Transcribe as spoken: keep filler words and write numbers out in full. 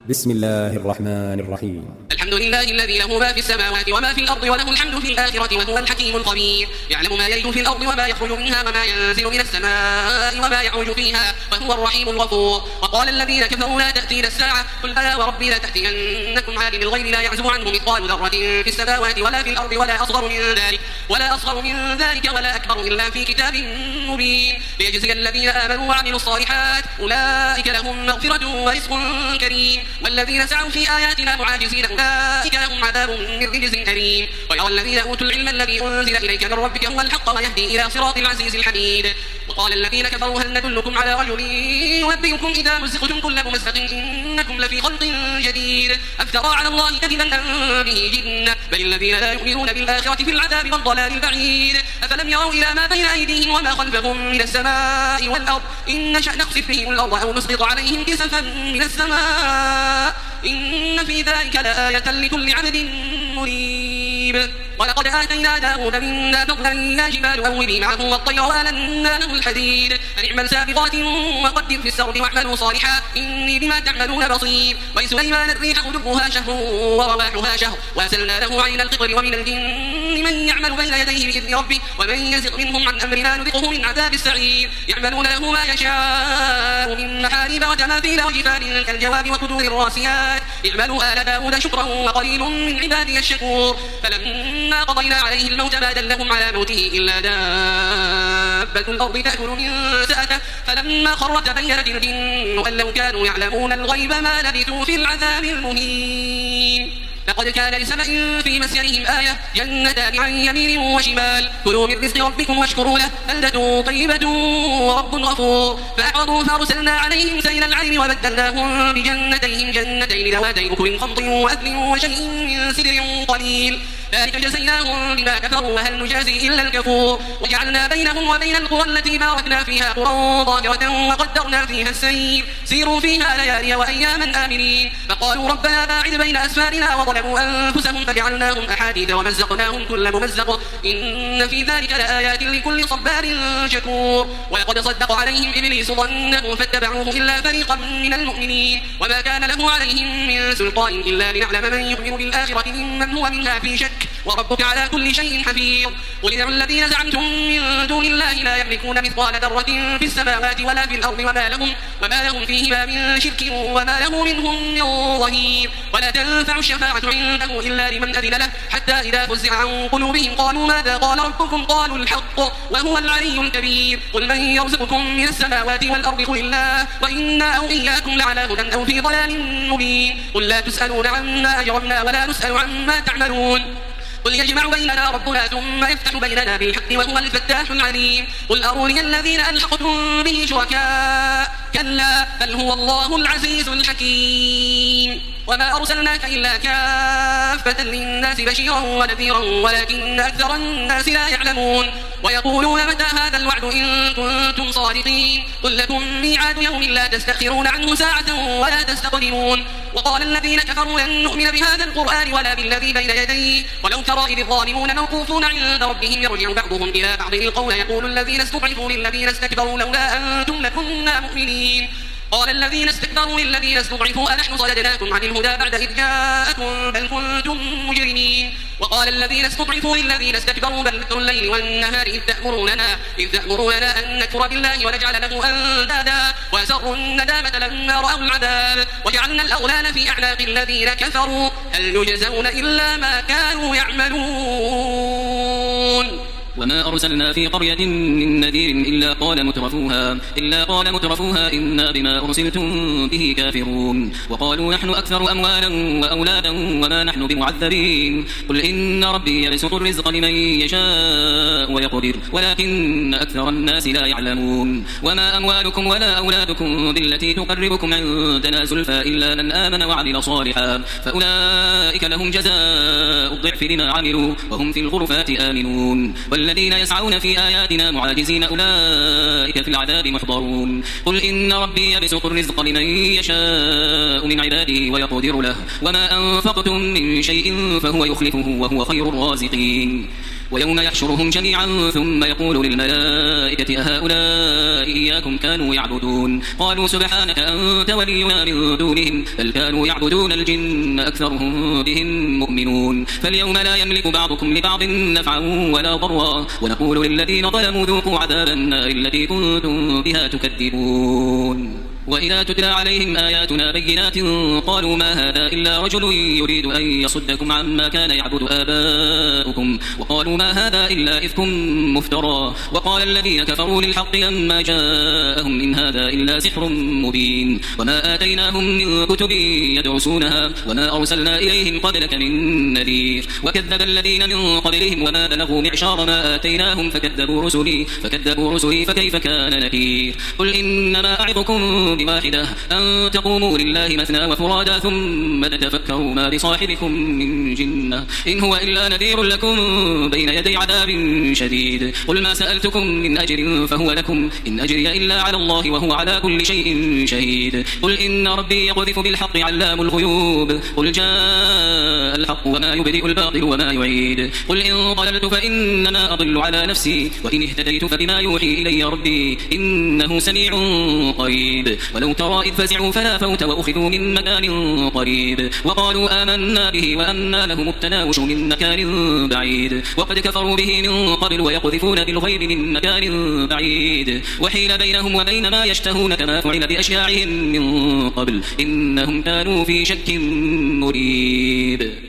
بسم الله الرحمن الرحيم. الحمد لله الذي له ما في السماوات وما في الأرض وله الحمد في الآخرة وهو الحكيم الخبير. يعلم ما يلج في الأرض وما يخرج منها وما ينزل من السماء وما يعرج فيها وهو الرحيم الغفور. وقال الذين كفروا لا تأتينا الساعة قل بلى وربي لتأتينكم عالم الغيب لا يعزب عنه مثقال ذرة في السماوات ولا في الأرض ولا أصغر من ذلك ولا أصغر من ذلك ولا أكبر إلا في كتاب مبين ليجزي الذين آمنوا وعملوا الصالحات أولئك لهم مغفرة ورزق كريم. والذين سعوا في آياتنا معاجزين أولئك لهم عذاب من رجز أليم. ويرى الذين أوتوا العلم الذي أنزل إليك من ربك هو الحق ويهدي إلى صراط العزيز الحميد. وقال الذين كفروا هل ندلكم على رجل ينبئكم إذا مزقتم كل ممزق إنكم لفي خلق جديد أفترى على الله كذبا أم به جنة بل الذين لا يؤمنون بالآخرة في العذاب والضلال البعيد. أفلم يروا إلى ما بين أيديهم وما خلفهم من السماء والأرض إن نشأ نخسف بهم الأرض أو نسقط عليهم كسفا من السماء إن في ذلك لآية لكل عبد مريب. ولقد آتينا داود منا فضلا يا جبال أوبي معه والطير وألنا له الحديد أن اعمل سابغات وقدر في السرد واعملوا صالحا إني بما تعملون بصير. ولسليمان الريح غدوها شهر ورواحها شهر وأسلنا له عين القطر ومن الجن من يعمل بين يديه بإذن ربه ومن يزغ منهم عن أمرنا نذقه من عذاب السعير. يعملون له ما يشاء من محاريب وتماثيل وجفان كالجواب وقدور الراسيات اعملوا آل داود شكرا وقليل من عبادي الشكور. فلما قضينا عليه الموت ما دلهم على موته إلا دابة الأرض تأكل من سأته فلما خر تبينت الجن أن لو كانوا يعلمون الغيب ما لبثوا في العذاب المهين. لقد كان لسبأ في مسكنهم آية جنتان عن يمين وشمال كلوا من رزق ربكم واشكروا له بلدة طيبة ورب غفور. فأعرضوا فأرسلنا عليهم سيل العلم وبدلناهم بجنتيهم جنتين ذواتي أكل خمط وأكل وشيء من سدر قليل ذلك جزيناهم بما كفروا وهل نجازي إلا الكفور. وجعلنا بينهم وبين القرى التي باركنا فيها قرى ظاهرة وقدرنا فيها السير سيروا فيها ليالي وأياما آمنين. فقالوا ربنا باعد بين أسفارنا وظلموا أنفسهم فجعلناهم أحاديث ومزقناهم كل ممزق إن في ذلك لآيات لكل صبار شكور. ولقد صدق عليهم إبليس ظنه فاتبعوه إلا فريقا من المؤمنين وما كان له عليهم من سلطان إلا لنعلم من يؤمن بالآخرة ممن هو منها في شك وربك على كل شيء حفيظ. قل ادعوا الذين زعمتم من دون الله لا يملكون مثقال ذرة في السماوات ولا في الأرض وما لهم, وما لهم فيهما من شرك وما له منهم من ظهير. ولا تنفع الشفاعة عنده إلا لمن أذن له حتى إذا فزع عن قلوبهم قالوا ماذا قال ربكم قالوا الحق وهو العلي الكبير. قل من يرزقكم من السماوات والأرض قل الله وإنا أو إياكم لعلى هدى أو في ضلال مبين. قل لا تسألون عما أجرمنا ولا نسأل عما تعملون. قل يجمع بيننا ربنا ثم يفتح بيننا بالحق وهو الفتاح العليم. قل أروني الذين ألحقتم به شركاء كلا بل هو الله العزيز الحكيم. وما أرسلناك إلا كافة للناس بشيرا ونذيرا ولكن أكثر الناس لا يعلمون. ويقولون متى هذا الوعد إن كنتم صادقين قل لكم ميعاد يوم لا تستأخرون عنه ساعة ولا تستقدمون. وقال الذين كفروا لن نؤمن بهذا القرآن ولا بالذي بين يديه ولو ترى إذ الظالمون موقوفون عند ربهم يرجع بعضهم إلى بعض القول يقول الذين استضعفوا للذين استكبروا لولا أنتم لكنا مؤمنين. قال الذين استكبروا للذين استضعفوا أنحن صددناكم عن الهدى بعد إذ جاءكم بل كنتم مجرمين. وقال الذين استضعفوا للذين استكبروا بل مكر الليل والنهار إذ تأمروننا, إذ تأمروننا أن نكفر بالله ونجعل له أندادا وأسروا الندامة لما رأوا العذاب وجعلنا الأغلال في أعناق الذين كفروا هل يجزون إلا ما كانوا يعملون. وما أرسلنا في قرية من نذير إلا قال مترفوها إلا قال مترفوها إنا بما أرسلتم به كافرون. وقالوا نحن أكثر أموالا وأولادا وما نحن بمعذبين. قل إن ربي يبسط الرزق لمن يشاء ويقدر ولكن أكثر الناس لا يعلمون. وما أموالكم ولا أولادكم بالتي تقربكم عندنا زلفى إلا من آمن وعمل صالحا فأولئك لهم جزاء الضعف بما عملوا وهم في الغرفات آمنون. الذين يسعون في آياتنا معاجزين أولئك في العذاب محضرون. قل إن ربي يبسط الرزق لمن يشاء من عباده ويقدر له وما أنفقتم من شيء فهو يخلفه وهو خير الرازقين. ويوم يحشرهم جميعا ثم يقول للملائكة أهؤلاء إياكم كانوا يعبدون قالوا سبحانك أنت ولينا من دونهم بل كانوا يعبدون الجن أكثرهم بهم مؤمنون فاليوم لا يملك بعضكم لبعض نفعا ولا ضرا ونقول للذين ظلموا ذوقوا عذاب النار التي كنتم بها تكذبون وإذا تتلى عليهم آياتنا بينات قالوا ما هذا إلا رجل يريد أن يصدكم عما كان يعبد آباؤكم وقالوا ما هذا إلا إفك مفترى وقال الذين كفروا للحق لما جاءهم إن هذا إلا سحر مبين وما آتيناهم من كتب يدرسونها وما أرسلنا إليهم قبلك من نذير وكذب الذين من قبلهم وما بلغوا معشار ما آتيناهم فكذبوا رسلي فكذبوا رسلي فكيف كان نكير قل إنما أعظكم بواحدة أن تقوموا لله مثنى وفرادا ثم تتفكروا ما بصاحبكم من جنة إن هو إلا نذير لكم بين يدي عذاب شديد قل ما سألتكم من أجر فهو لكم إن أجري إلا على الله وهو على كل شيء شهيد قل إن ربي يقذف بالحق علام الغيوب قل جاء الحق وما يبدئ الباطل وما يعيد قل إن ضللت فإنما أضل على نفسي وإن اهتديت فبما يوحي إلي ربي إنه سميع قريب ولو ترى إذ فزعوا فلا فوت وأخذوا من مكان قريب وقالوا آمنا به وأنى لهم التناوش من مكان بعيد وقد كفروا به من قبل ويقذفون بالغيب من مكان بعيد وحيل بينهم وبين ما يشتهون كما فعل بأشياعهم من قبل إنهم كانوا في شك مريب.